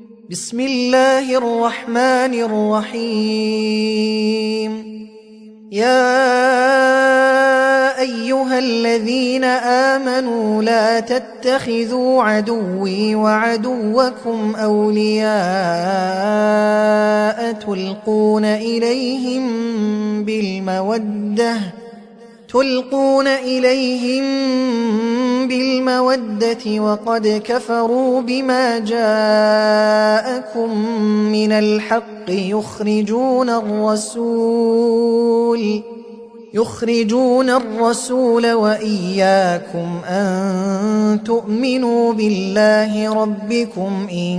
بسم الله الرحمن الرحيم. يا أيها الذين آمنوا لا تتخذوا عدوي وعدوكم أولياء تلقون إليهم بالمودة وقد كفروا بما جاءكم من الحق يخرجون الرسول وإياكم أن تؤمنوا بالله ربكم إن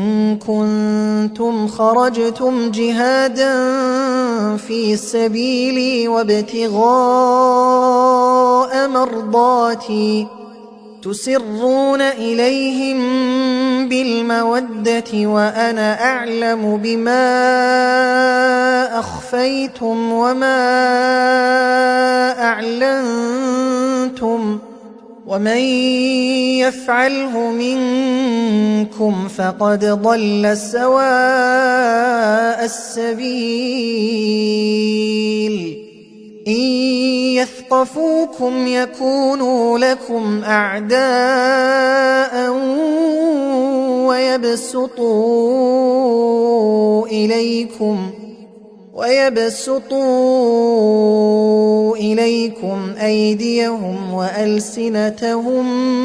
كنتم خرجتم جهادا في سبيلي وابتغاء مرضاتي تسرون إليهم بالمودة وأنا أعلم بما أخفيتم وما أعلنتم ومن يفعله منكم فقد ضل سواء السبيل. إن يثقفوكم يكونوا لكم أعداء ويبسطوا إليكم أيديهم وألسنتهم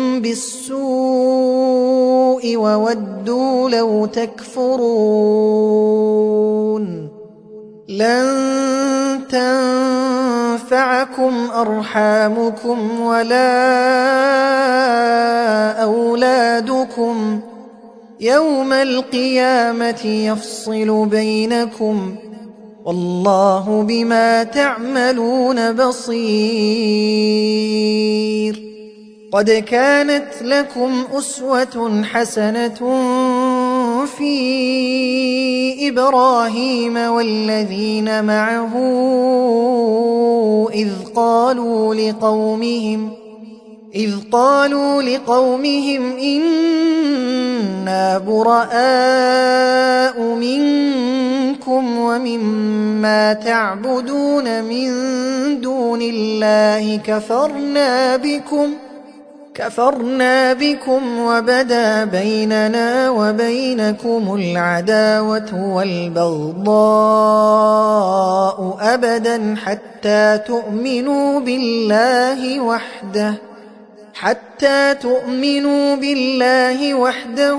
بالسوء وودوا لو تكفرون. لن تنفعكم أرحامكم ولا أولادكم يوم القيامة يفصل بينكم والله بما تعملون بصير. قد كانت لكم أسوة حسنة في إبراهيم والذين معه إذ قالوا لقومهم إنا براء منكم ومما تعبدون من دون الله كفرنا بكم وبدا بيننا وبينكم العداوة والبغضاء أبدا حتى تؤمنوا بالله وحده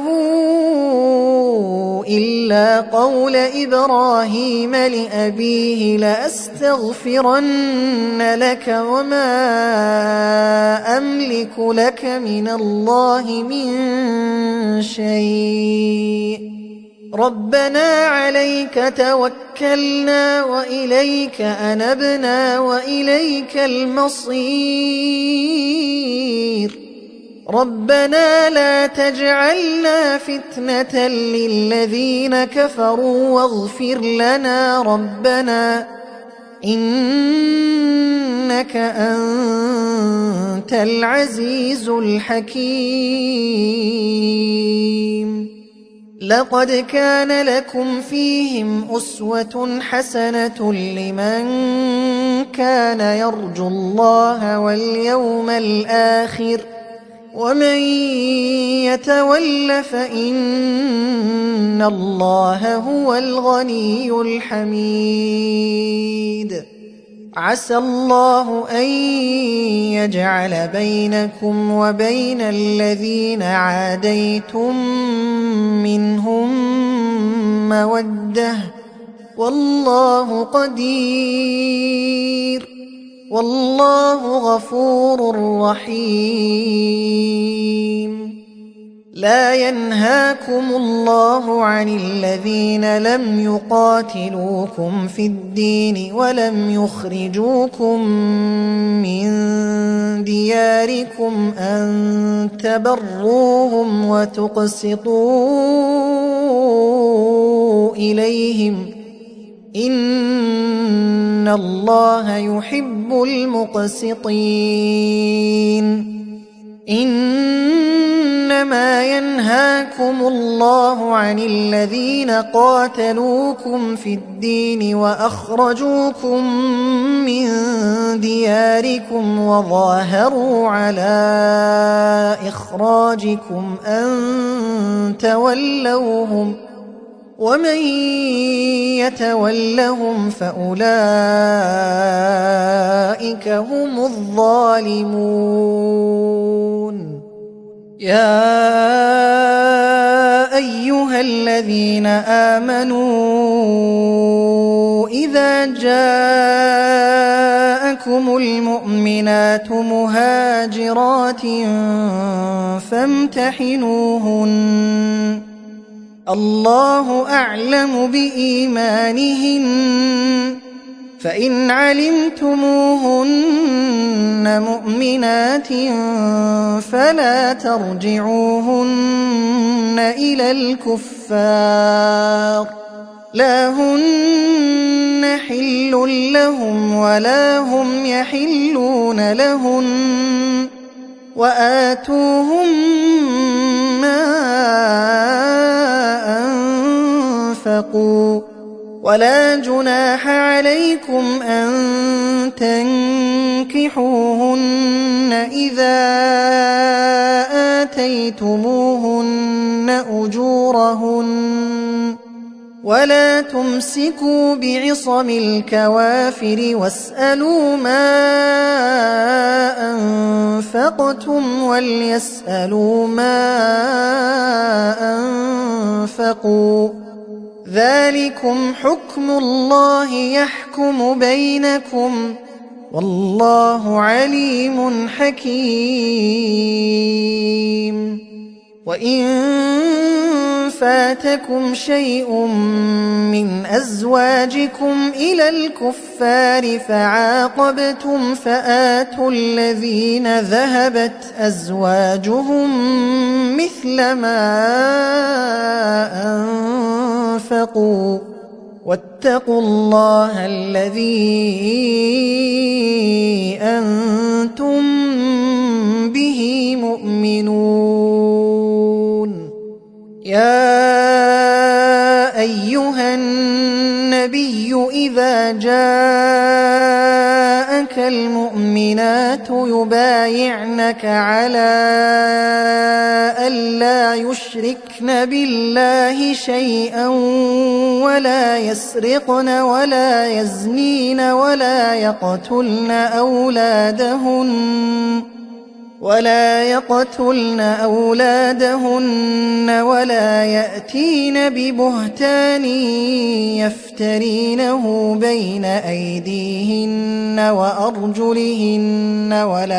إلا قول إبراهيم لأبيه لأستغفرن لك وما أملك لك من الله من شيء ربنا عليك توكلنا وإليك أنبنا وإليك المصير. ربنا لا تجعلنا فتنة للذين كفروا واغفر لنا ربنا إنك أنت العزيز الحكيم. لقد كان لكم فيهم أسوة حسنة لمن كان يرجو الله واليوم الآخر ومن يتول فإن الله هو الغني الحميد. عسى الله أن يجعل بينكم وبين الذين عاديتم منهم مودة والله قدير والله غفور رحيم. لا ينهاكم الله عن الذين لم يقاتلوكم في الدين ولم يخرجوكم من دياركم أن تبروهم وتقسطوا إليهم إن الله يحب المقسطين. إنما ينهاكم الله عن الذين قاتلوكم في الدين وأخرجوكم من دياركم وظاهروا على إخراجكم أن تولوهم ومن يتولهم فأولئك هم الظالمون يا أيها الذين آمنوا إذا جاءكم المؤمنات مهاجرات فامتحنوهن الله أعلم بإيمانهن فإن علمتموهن مؤمنات فلا ترجعوهن إلى الكفار لا هن حل لهم ولا هم يحلون لهن وآتوهم ما أنفقوا ولا جناح عليكم أن تنكحوهن إذا آتيتموهن أجورهن ولا تمسكوا بعصم الكوافر واسألوا ما أنفقتم وليسألوا ما أنفقوا ذلكم حكم الله يحكم بينكم والله عليم حكيم وإن فاتكم شيء من أزواجكم إلى الكفار فعاقبتم فآتوا الذين ذهبت أزواجهم مثل ما أنفقوا واتقوا الله الذي أنتم به مؤمنون يا أيها النبي إذا جاءك المؤمنات يبايعنك على ألا يشركن بالله شيئا ولا يسرقن ولا يزنين ولا يقتلن أولادهن ولا يأتين ببهتان يفترينه بين أيديهن وأرجلهن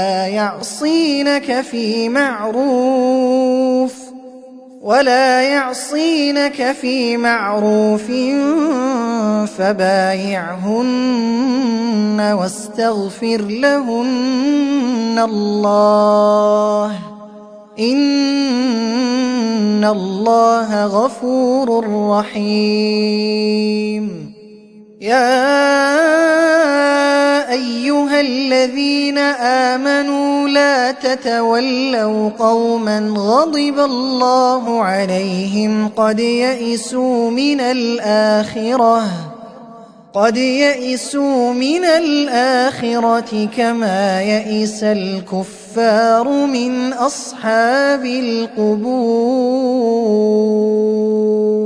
ولا يعصينك في معروف فبايعهن واستغفر لهن الله إن الله غفور رحيم يا أيها الذين آمنوا لا تتولوا قوما غضب الله عليهم قد يئسوا من الآخرة كما يئس الكفار من أصحاب القبور